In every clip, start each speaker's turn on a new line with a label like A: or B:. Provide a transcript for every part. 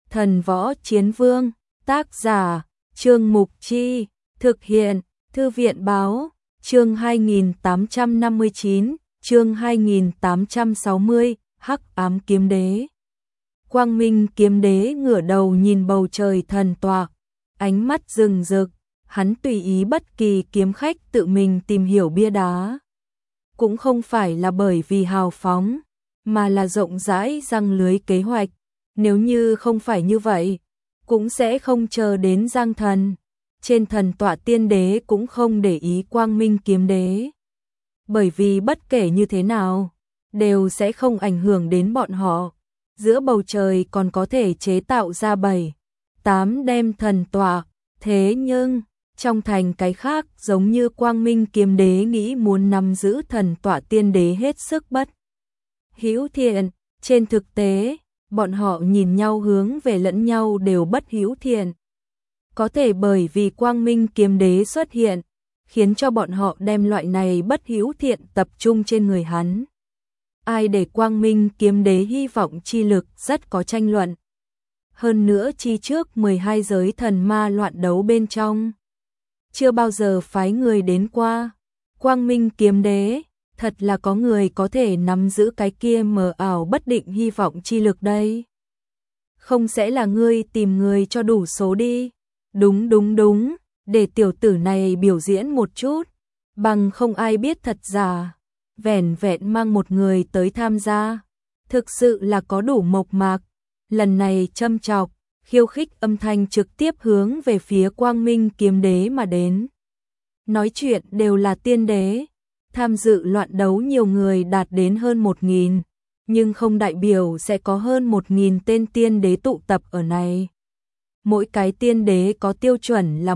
A: Thần Võ Chiến Vương, tác giả, Trương Mục Chi, thực hiện, Thư viện Báo, chương 2859, chương 2860, Hắc Ám Kiếm Đế. Quang Minh Kiếm Đế ngửa đầu nhìn bầu trời thần tọa, ánh mắt rừng rực, hắn tùy ý bất kỳ kiếm khách tự mình tìm hiểu bia đá. Cũng không phải là bởi vì hào phóng, mà là rộng rãi răng lưới kế hoạch. Nếu như không phải như vậy, cũng sẽ không chờ đến Giang Thần. Trên thần tọa tiên đế cũng không để ý Quang Minh Kiếm Đế. Bởi vì bất kể như thế nào, đều sẽ không ảnh hưởng đến bọn họ. Giữa bầu trời còn có thể chế tạo ra 7-8 đem thần tọa. Thế nhưng, trong thành cái khác giống như Quang Minh Kiếm Đế nghĩ muốn nắm giữ thần tọa tiên đế hết sức bất hữu thiện. Trên thực tế, bọn họ nhìn nhau hướng về lẫn nhau đều bất hữu thiện. Có thể bởi vì Quang Minh Kiếm Đế xuất hiện, khiến cho bọn họ đem loại này bất hữu thiện tập trung trên người hắn. Ai để Quang Minh Kiếm Đế hy vọng chi lực rất có tranh luận. Hơn nữa chi trước 12 giới thần ma loạn đấu bên trong, chưa bao giờ phái người đến qua. Quang Minh Kiếm Đế, thật là có người có thể nắm giữ cái kia mờ ảo bất định hy vọng chi lực đây. Không sẽ là ngươi tìm người cho đủ số đi. Đúng, để tiểu tử này biểu diễn một chút, bằng không ai biết thật giả. Vẻn vẹn mang một người tới tham gia, thực sự là có đủ mộc mạc. Lần này châm chọc, khiêu khích âm thanh trực tiếp hướng về phía Quang Minh Kiếm Đế mà đến. Nói chuyện đều là tiên đế, tham dự loạn đấu nhiều người đạt đến hơn 1.000, nhưng không đại biểu sẽ có hơn 1.000 tên tiên đế tụ tập ở này. Mỗi cái tiên đế có tiêu chuẩn là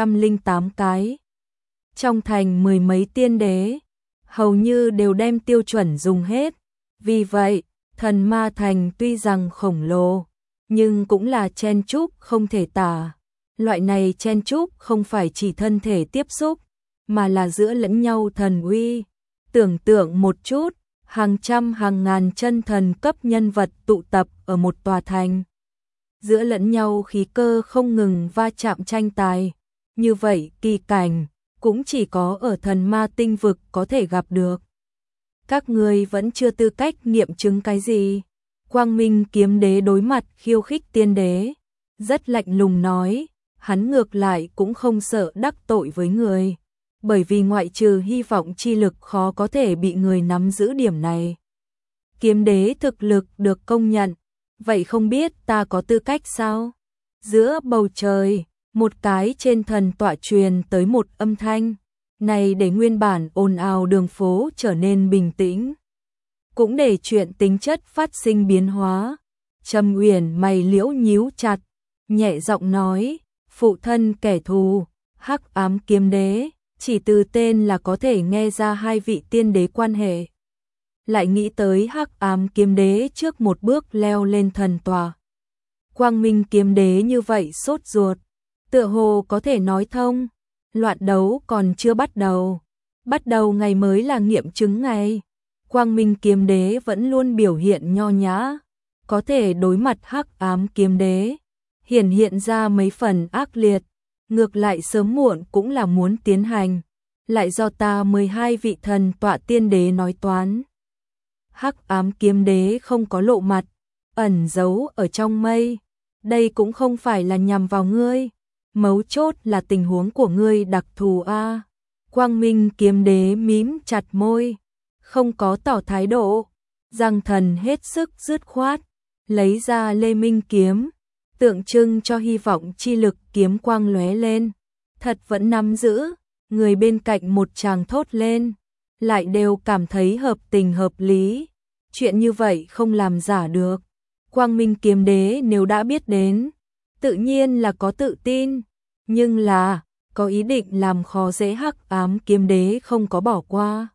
A: 108 cái. Trong thành mười mấy tiên đế, hầu như đều đem tiêu chuẩn dùng hết. Vì vậy, thần ma thành tuy rằng khổng lồ, nhưng cũng là chen chúc không thể tả. Loại này chen chúc không phải chỉ thân thể tiếp xúc, mà là giữa lẫn nhau thần uy. Tưởng tượng một chút, hàng trăm hàng ngàn chân thần cấp nhân vật tụ tập ở một tòa thành. Giữa lẫn nhau khí cơ không ngừng va chạm tranh tài. Như vậy kỳ cảnh, cũng chỉ có ở thần ma tinh vực có thể gặp được. Các ngươi vẫn chưa tư cách nghiệm chứng cái gì. Quang Minh Kiếm Đế đối mặt khiêu khích tiên đế, rất lạnh lùng nói, hắn ngược lại cũng không sợ đắc tội với người. Bởi vì ngoại trừ hy vọng chi lực khó có thể bị người nắm giữ điểm này. Kiếm đế thực lực được công nhận, vậy không biết ta có tư cách sao? Giữa bầu trời, một cái trên thần tọa truyền tới một âm thanh, này để nguyên bản ồn ào đường phố trở nên bình tĩnh. Cũng để chuyện tính chất phát sinh biến hóa. Trầm Uyển mày liễu nhíu chặt, nhẹ giọng nói, phụ thân kẻ thù, Hắc Ám Kiếm Đế. Chỉ từ tên là có thể nghe ra hai vị tiên đế quan hệ. Lại nghĩ tới Hắc Ám Kiếm Đế trước một bước leo lên thần tọa. Quang Minh Kiếm Đế như vậy sốt ruột, tựa hồ có thể nói thông, loạn đấu còn chưa bắt đầu. Bắt đầu ngày mới là nghiệm chứng ngày. Quang Minh Kiếm Đế vẫn luôn biểu hiện nho nhã, có thể đối mặt Hắc Ám Kiếm Đế, hiện ra mấy phần ác liệt. Ngược lại sớm muộn cũng là muốn tiến hành, lại do ta 12 vị thần tọa tiên đế nói toán. Hắc Ám Kiếm Đế không có lộ mặt, ẩn giấu ở trong mây. Đây cũng không phải là nhằm vào ngươi, mấu chốt là tình huống của ngươi đặc thù a. Quang Minh Kiếm Đế mím chặt môi, không có tỏ thái độ. Giang Thần hết sức dứt khoát, lấy ra Lê Minh kiếm, tượng trưng cho hy vọng chi lực, kiếm quang lóe lên. Thật vẫn nắm giữ, người bên cạnh một tràng thốt lên, lại đều cảm thấy hợp tình hợp lý. Chuyện như vậy không làm giả được. Quang Minh Kiếm Đế nếu đã biết đến, tự nhiên là có tự tin, nhưng là có ý định làm khó dễ Hắc Ám Kiếm Đế không có bỏ qua.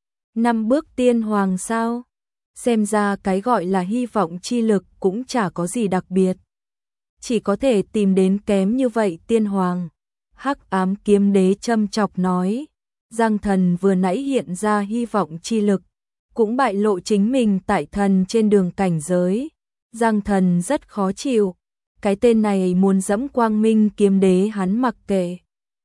A: 5 bước tiên hoàng sao? Xem ra cái gọi là hy vọng chi lực cũng chả có gì đặc biệt. Chỉ có thể tìm đến kém như vậy tiên hoàng. Hắc Ám Kiếm Đế châm chọc nói. Giang Thần vừa nãy hiện ra hy vọng chi lực, cũng bại lộ chính mình tại thần trên đường cảnh giới. Giang Thần rất khó chịu, cái tên này muốn dẫm Quang Minh Kiếm Đế hắn mặc kệ.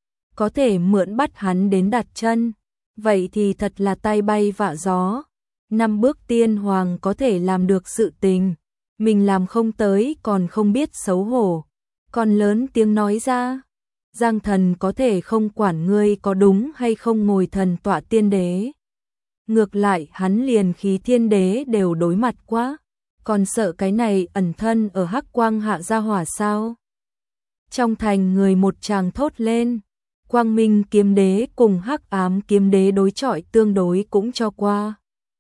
A: Có thể mượn bắt hắn đến đặt chân, vậy thì thật là tay bay vạ gió. 5 bước tiên hoàng có thể làm được sự tình, mình làm không tới còn không biết xấu hổ, còn lớn tiếng nói ra. Giang Thần có thể không quản ngươi có đúng hay không ngồi thần tọa tiên đế. Ngược lại hắn liền khí thiên đế đều đối mặt quá, còn sợ cái này ẩn thân ở Hắc Quang hạ gia hỏa sao? Trong thành người một tràng thốt lên, Quang Minh Kiếm Đế cùng Hắc Ám Kiếm Đế đối chọi tương đối cũng cho qua.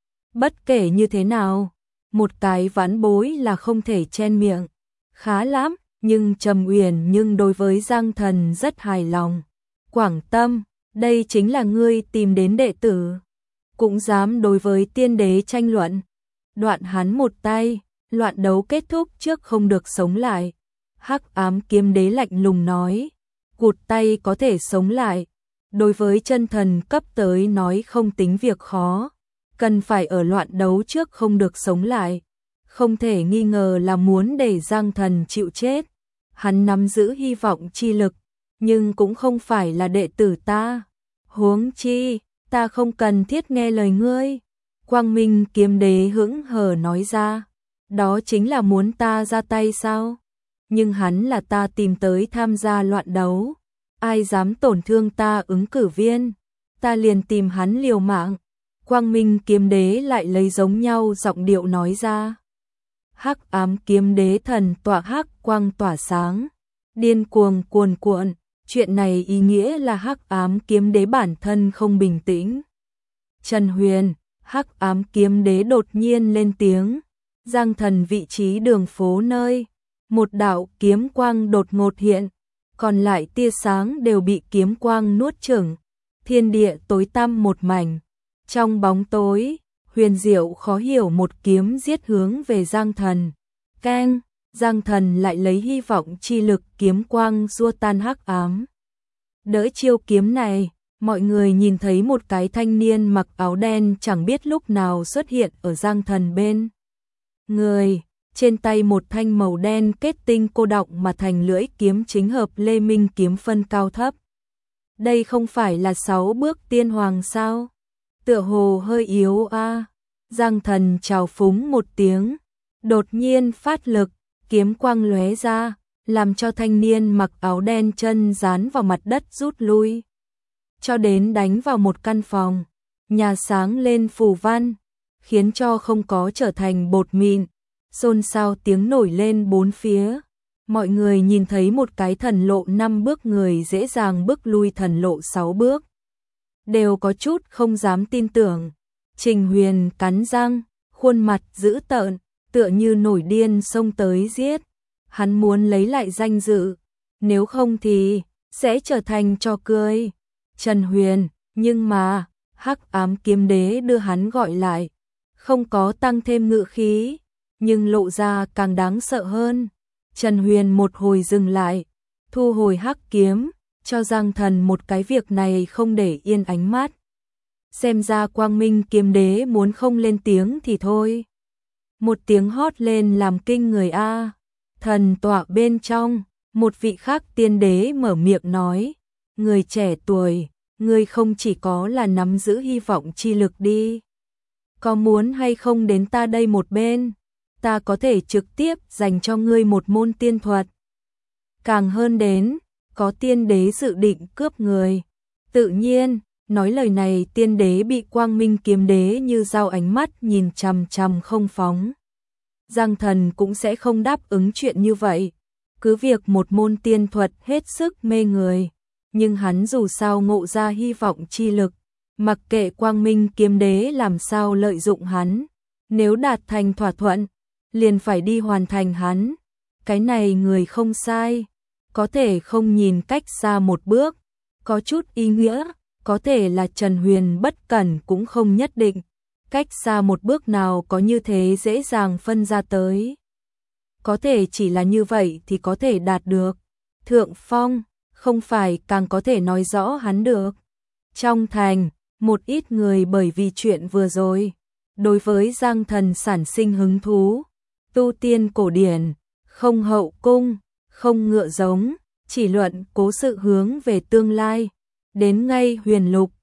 A: Bất kể như thế nào, một cái vãn bối là không thể chen miệng. Khá lắm, nhưng Trầm Uyển nhưng đối với Giang Thần rất hài lòng. Quảng Tâm, đây chính là ngươi tìm đến đệ tử, cũng dám đối với tiên đế tranh luận. Đoạn hắn một tay, loạn đấu kết thúc trước không được sống lại. Hắc Ám Kiếm Đế lạnh lùng nói, cụt tay có thể sống lại. Đối với chân thần cấp tới nói không tính việc khó, cần phải ở loạn đấu trước không được sống lại. Không thể nghi ngờ là muốn để Giang Thần chịu chết. Hắn nắm giữ hy vọng chi lực, nhưng cũng không phải là đệ tử ta. Huống chi, ta không cần thiết nghe lời ngươi. Quang Minh Kiếm Đế hững hờ nói ra, đó chính là muốn ta ra tay sao? Nhưng hắn là ta tìm tới tham gia loạn đấu, ai dám tổn thương ta ứng cử viên, ta liền tìm hắn liều mạng. Quang Minh Kiếm Đế lại lấy giống nhau giọng điệu nói ra. Hắc Ám Kiếm Đế thần tọa hắc quang tỏa sáng, điên cuồng cuồn cuộn, chuyện này ý nghĩa là Hắc Ám Kiếm Đế bản thân không bình tĩnh. Trần Huyền, Hắc Ám Kiếm Đế đột nhiên lên tiếng, Giang Thần vị trí đường phố nơi, một đạo kiếm quang đột ngột hiện, còn lại tia sáng đều bị kiếm quang nuốt chửng, thiên địa tối tăm một mảnh. Trong bóng tối, huyền diệu khó hiểu một kiếm giết hướng về Giang Thần. Keng, Giang Thần lại lấy hy vọng chi lực kiếm quang xua tan hắc ám. Đỡ chiêu kiếm này, mọi người nhìn thấy một cái thanh niên mặc áo đen chẳng biết lúc nào xuất hiện ở Giang Thần bên người, trên tay một thanh màu đen kết tinh cô đọng mà thành lưỡi kiếm chính hợp Lê Minh kiếm phân cao thấp. Đây không phải là 6 bước tiên hoàng sao? Tựa hồ hơi yếu a. Giang Thần chào phúng một tiếng, đột nhiên phát lực, kiếm quang lóe ra, làm cho thanh niên mặc áo đen chân dán vào mặt đất rút lui. Cho đến đánh vào một căn phòng, nhà sáng lên phù văn, khiến cho không có trở thành bột mịn, xôn xao tiếng nổi lên bốn phía. Mọi người nhìn thấy một cái thần lộ 5 bước người dễ dàng bước lui thần lộ 6 bước. Đều có chút không dám tin tưởng. Trình Huyền cắn răng, khuôn mặt dữ tợn, tựa như nổi điên xông tới giết. Hắn muốn lấy lại danh dự, nếu không thì sẽ trở thành trò cười. Trần Huyền, nhưng mà, Hắc Ám Kiếm Đế đưa hắn gọi lại, không có tăng thêm ngự khí, nhưng lộ ra càng đáng sợ hơn. Trần Huyền một hồi dừng lại, thu hồi hắc kiếm, cho Giang Thần một cái việc này không để yên ánh mắt. Xem ra Quang Minh Kiếm Đế muốn không lên tiếng thì thôi. Một tiếng hót lên làm kinh người a. Thần tọa bên trong, một vị khác tiên đế mở miệng nói, người trẻ tuổi, ngươi không chỉ có là nắm giữ hy vọng chi lực đi. Có muốn hay không đến ta đây một bên, ta có thể trực tiếp dành cho ngươi một môn tiên thuật. Càng hơn đến, có tiên đế dự định cướp người. Tự nhiên, nói lời này tiên đế bị Quang Minh Kiếm Đế như dao ánh mắt nhìn chằm chằm không phóng. Giang Thần cũng sẽ không đáp ứng chuyện như vậy. Cứ việc một môn tiên thuật hết sức mê người, nhưng hắn dù sao ngộ ra hy vọng chi lực, mặc kệ Quang Minh Kiếm Đế làm sao lợi dụng hắn, nếu đạt thành thỏa thuận, liền phải đi hoàn thành hắn. Cái này người không sai, có thể không nhìn cách xa một bước, có chút ý nghĩa, có thể là Trần Huyền bất cẩn cũng không nhất định. Cách xa một bước nào có như thế dễ dàng phân ra tới. Có thể chỉ là như vậy thì có thể đạt được. Thượng phong, không phải càng có thể nói rõ hắn được. Trong thành, một ít người bởi vì chuyện vừa rồi, đối với Giang Thần sản sinh hứng thú. Tu tiên cổ điển, không hậu cung, không ngựa giống, chỉ luận cố sự hướng về tương lai. Đến ngay Huyền Lục,